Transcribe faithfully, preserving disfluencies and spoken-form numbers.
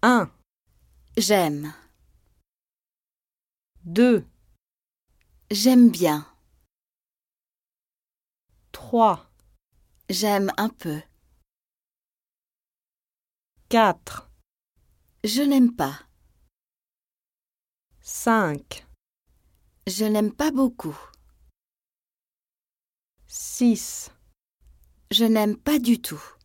un, J'aime. deux, J'aime bien. trois, J'aime un peu. quatre, Je n'aime pas. cinq, Je n'aime pas beaucoup. six. Je n'aime pas du tout.